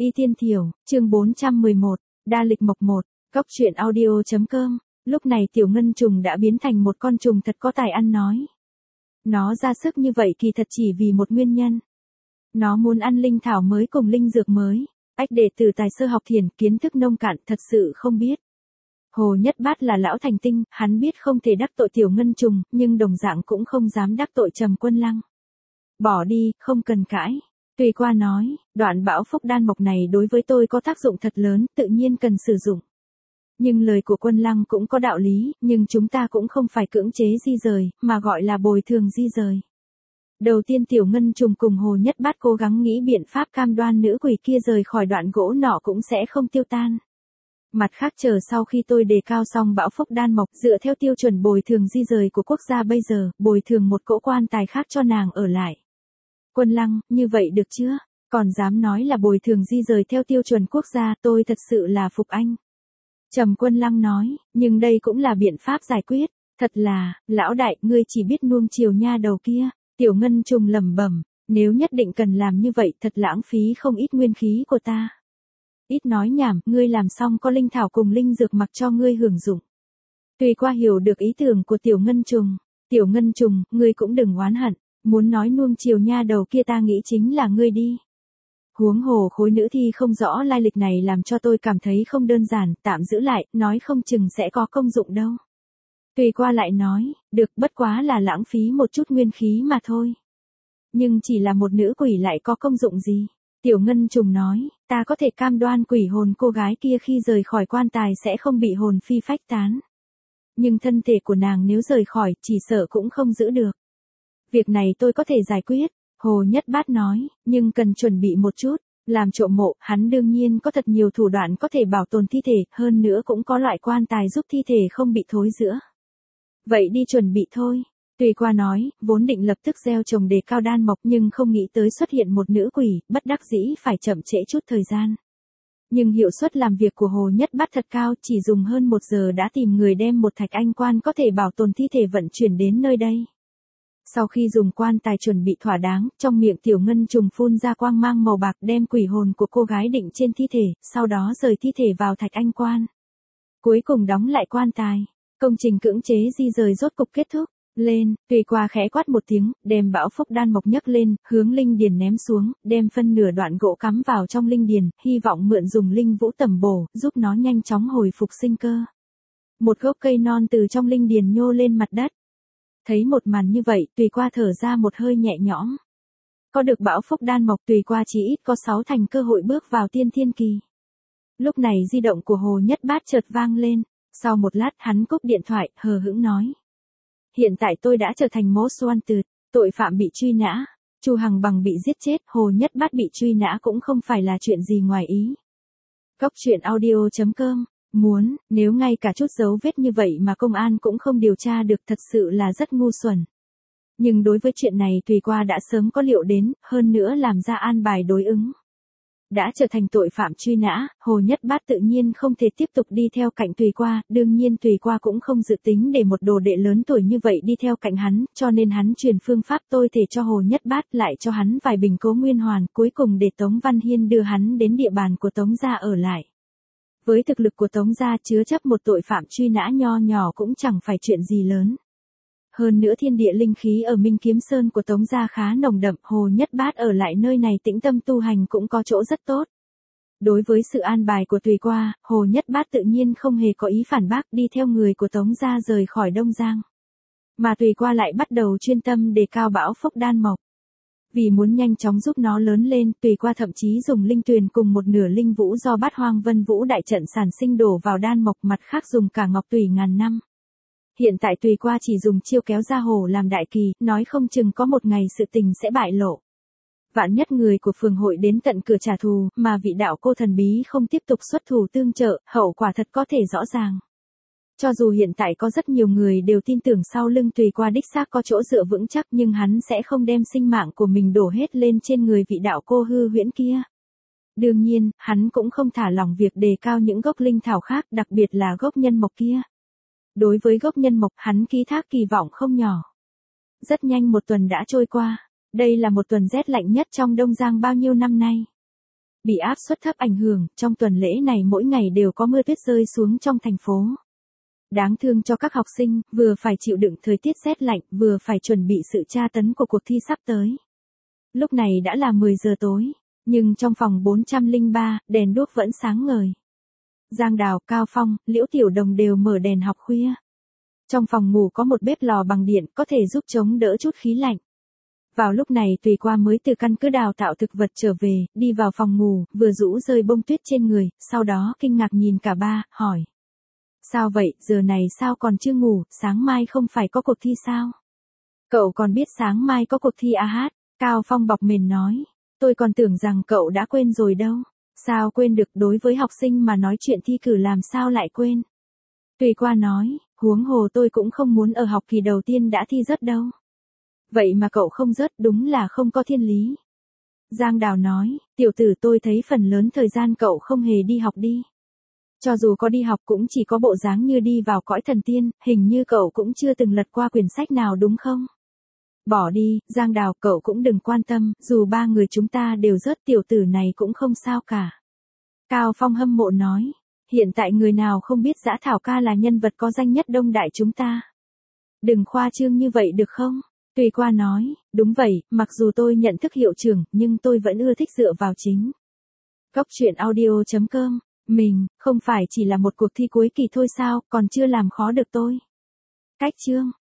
Y Tiên Thiểu, chương 411, Đa Lịch Mộc 1, Cóc truyện audio.com. Lúc này Tiểu Ngân Trùng đã biến thành một con trùng thật có tài ăn nói. Nó ra sức như vậy kỳ thật chỉ vì một nguyên nhân. Nó muốn ăn linh thảo mới cùng linh dược mới. Ách đệ tử tài sơ học thiền, kiến thức nông cạn, thật sự không biết. Hồ Nhất Bát là lão thành tinh, hắn biết không thể đắc tội Tiểu Ngân Trùng, nhưng đồng dạng cũng không dám đắc tội Trầm Quân Lăng. Bỏ đi, không cần cãi. Tùy Qua nói, đoạn bão phúc đan mộc này đối với tôi có tác dụng thật lớn, tự nhiên cần sử dụng. Nhưng lời của Quân Lăng cũng có đạo lý, nhưng chúng ta cũng không phải cưỡng chế di rời, mà gọi là bồi thường di rời. Đầu tiên Tiểu Ngân Trùng cùng Hồ Nhất Bát cố gắng nghĩ biện pháp cam đoan nữ quỷ kia rời khỏi đoạn gỗ nọ cũng sẽ không tiêu tan. Mặt khác chờ sau khi tôi đề cao xong bão phúc đan mộc dựa theo tiêu chuẩn bồi thường di rời của quốc gia bây giờ, bồi thường một cỗ quan tài khác cho nàng ở lại. Quân Lăng, như vậy được chưa? Còn dám nói là bồi thường di rời theo tiêu chuẩn quốc gia, tôi thật sự là phục anh. Trầm Quân Lăng nói, nhưng đây cũng là biện pháp giải quyết. Thật là, lão đại, ngươi chỉ biết nuông chiều nha đầu kia. Tiểu Ngân Trùng lẩm bẩm, nếu nhất định cần làm như vậy thật lãng phí không ít nguyên khí của ta. Ít nói nhảm, ngươi làm xong có linh thảo cùng linh dược mặc cho ngươi hưởng dụng. Tùy Qua hiểu được ý tưởng của Tiểu Ngân Trùng. Tiểu Ngân Trùng, ngươi cũng đừng oán hận. Muốn nói nuông chiều nha đầu kia ta nghĩ chính là ngươi đi. Huống hồ khối nữ thi không rõ lai lịch này làm cho tôi cảm thấy không đơn giản, tạm giữ lại, nói không chừng sẽ có công dụng đâu. Tùy Qua lại nói, được bất quá là lãng phí một chút nguyên khí mà thôi. Nhưng chỉ là một nữ quỷ lại có công dụng gì? Tiểu Ngân Trùng nói, ta có thể cam đoan quỷ hồn cô gái kia khi rời khỏi quan tài sẽ không bị hồn phi phách tán. Nhưng thân thể của nàng nếu rời khỏi, chỉ sợ cũng không giữ được. Việc này tôi có thể giải quyết, Hồ Nhất Bát nói, nhưng cần chuẩn bị một chút. Làm trộm mộ, hắn đương nhiên có thật nhiều thủ đoạn có thể bảo tồn thi thể, hơn nữa cũng có loại quan tài giúp thi thể không bị thối rữa. Vậy đi chuẩn bị thôi. Tùy Qua nói, vốn định lập tức gieo trồng đề cao đan mộc nhưng không nghĩ tới xuất hiện một nữ quỷ, bất đắc dĩ phải chậm trễ chút thời gian. Nhưng hiệu suất làm việc của Hồ Nhất Bát thật cao, chỉ dùng hơn 1 giờ đã tìm người đem một thạch anh quan có thể bảo tồn thi thể vận chuyển đến nơi đây. Sau khi dùng quan tài chuẩn bị thỏa đáng, trong miệng Tiểu Ngân Trùng phun ra quang mang màu bạc đem quỷ hồn của cô gái định trên thi thể, sau đó rời thi thể vào thạch anh quan. Cuối cùng đóng lại quan tài. Công trình cưỡng chế di rời rốt cục kết thúc. Lên, Tùy Qua khẽ quát một tiếng, đem bão phúc đan mộc nhấc lên, hướng linh điền ném xuống, đem phân nửa đoạn gỗ cắm vào trong linh điền, hy vọng mượn dùng linh vũ tẩm bổ, giúp nó nhanh chóng hồi phục sinh cơ. Một gốc cây non từ trong linh điền nhô lên mặt đất. Thấy một màn như vậy, Tùy Qua thở ra một hơi nhẹ nhõm. Có được bão phúc đan mộc Tùy Qua chỉ ít có 6 thành cơ hội bước vào tiên thiên kỳ. Lúc này di động của Hồ Nhất Bát chợt vang lên. Sau một lát hắn cúp điện thoại, hờ hững nói. Hiện tại tôi đã trở thành most wanted, tội phạm bị truy nã. Chu Hằng Bằng bị giết chết, Hồ Nhất Bát bị truy nã cũng không phải là chuyện gì ngoài ý. Cóc truyện audio.com. Muốn, nếu ngay cả chút dấu vết như vậy mà công an cũng không điều tra được thật sự là rất ngu xuẩn. Nhưng đối với chuyện này Tùy Qua đã sớm có liệu đến, hơn nữa làm ra an bài đối ứng. Đã trở thành tội phạm truy nã, Hồ Nhất Bát tự nhiên không thể tiếp tục đi theo cạnh Tùy Qua, đương nhiên Tùy Qua cũng không dự tính để một đồ đệ lớn tuổi như vậy đi theo cạnh hắn, cho nên hắn truyền phương pháp tôi thể cho Hồ Nhất Bát lại cho hắn vài bình Cố Nguyên Hoàn, cuối cùng để Tống Văn Hiên đưa hắn đến địa bàn của Tống gia ở lại. Với thực lực của Tống gia chứa chấp một tội phạm truy nã nho nhỏ cũng chẳng phải chuyện gì lớn. Hơn nữa thiên địa linh khí ở Minh Kiếm Sơn của Tống gia khá nồng đậm, Hồ Nhất Bát ở lại nơi này tĩnh tâm tu hành cũng có chỗ rất tốt. Đối với sự an bài của Tùy Qua, Hồ Nhất Bát tự nhiên không hề có ý phản bác đi theo người của Tống gia rời khỏi Đông Giang. Mà Tùy Qua lại bắt đầu chuyên tâm đề cao bão phúc đan mộc. Vì muốn nhanh chóng giúp nó lớn lên, Tùy Qua thậm chí dùng linh tuyền cùng một nửa linh vũ do Bát Hoang Vân Vũ đại trận sản sinh đổ vào đan mộc, mặt khác dùng cả ngọc tùy ngàn năm. Hiện tại Tùy Qua chỉ dùng chiêu kéo ra hồ làm đại kỳ, nói không chừng có một ngày sự tình sẽ bại lộ. Vạn nhất người của phường hội đến tận cửa trả thù, mà vị đạo cô thần bí không tiếp tục xuất thủ tương trợ, hậu quả thật có thể rõ ràng. Cho dù hiện tại có rất nhiều người đều tin tưởng sau lưng Tùy Qua đích xác có chỗ dựa vững chắc nhưng hắn sẽ không đem sinh mạng của mình đổ hết lên trên người vị đạo cô hư huyễn kia. Đương nhiên, hắn cũng không thả lỏng việc đề cao những gốc linh thảo khác, đặc biệt là gốc nhân mộc kia. Đối với gốc nhân mộc, hắn ký thác kỳ vọng không nhỏ. Rất nhanh một tuần đã trôi qua. Đây là một tuần rét lạnh nhất trong Đông Giang bao nhiêu năm nay. Bị áp suất thấp ảnh hưởng, trong tuần lễ này mỗi ngày đều có mưa tuyết rơi xuống trong thành phố. Đáng thương cho các học sinh, vừa phải chịu đựng thời tiết rét lạnh, vừa phải chuẩn bị sự tra tấn của cuộc thi sắp tới. Lúc này đã là 10 giờ tối, nhưng trong phòng 403, đèn đuốc vẫn sáng ngời. Giang Đào, Cao Phong, Liễu Tiểu Đồng đều mở đèn học khuya. Trong phòng ngủ có một bếp lò bằng điện có thể giúp chống đỡ chút khí lạnh. Vào lúc này Tùy Qua mới từ căn cứ đào tạo thực vật trở về, đi vào phòng ngủ, vừa rũ rơi bông tuyết trên người, sau đó kinh ngạc nhìn cả ba, hỏi. Sao vậy, giờ này sao còn chưa ngủ, sáng mai không phải có cuộc thi sao? Cậu còn biết sáng mai có cuộc thi hát? Cao Phong bọc mền nói. Tôi còn tưởng rằng cậu đã quên rồi đâu. Sao quên được, đối với học sinh mà nói chuyện thi cử làm sao lại quên? Tùy Qua nói, huống hồ tôi cũng không muốn ở học kỳ đầu tiên đã thi rớt đâu. Vậy mà cậu không rớt đúng là không có thiên lý. Giang Đào nói, tiểu tử tôi thấy phần lớn thời gian cậu không hề đi học đi. Cho dù có đi học cũng chỉ có bộ dáng như đi vào cõi thần tiên, hình như cậu cũng chưa từng lật qua quyển sách nào đúng không? Bỏ đi, Giang Đào, cậu cũng đừng quan tâm, dù ba người chúng ta đều rớt tiểu tử này cũng không sao cả. Cao Phong hâm mộ nói, hiện tại người nào không biết Dã Thảo ca là nhân vật có danh nhất Đông Đại chúng ta. Đừng khoa trương như vậy được không? Tùy Qua nói, đúng vậy, mặc dù tôi nhận thức hiệu trưởng, nhưng tôi vẫn ưa thích dựa vào chính. Cốc truyện audio.com, mình, không phải chỉ là một cuộc thi cuối kỳ thôi sao, còn chưa làm khó được tôi. Cách chương.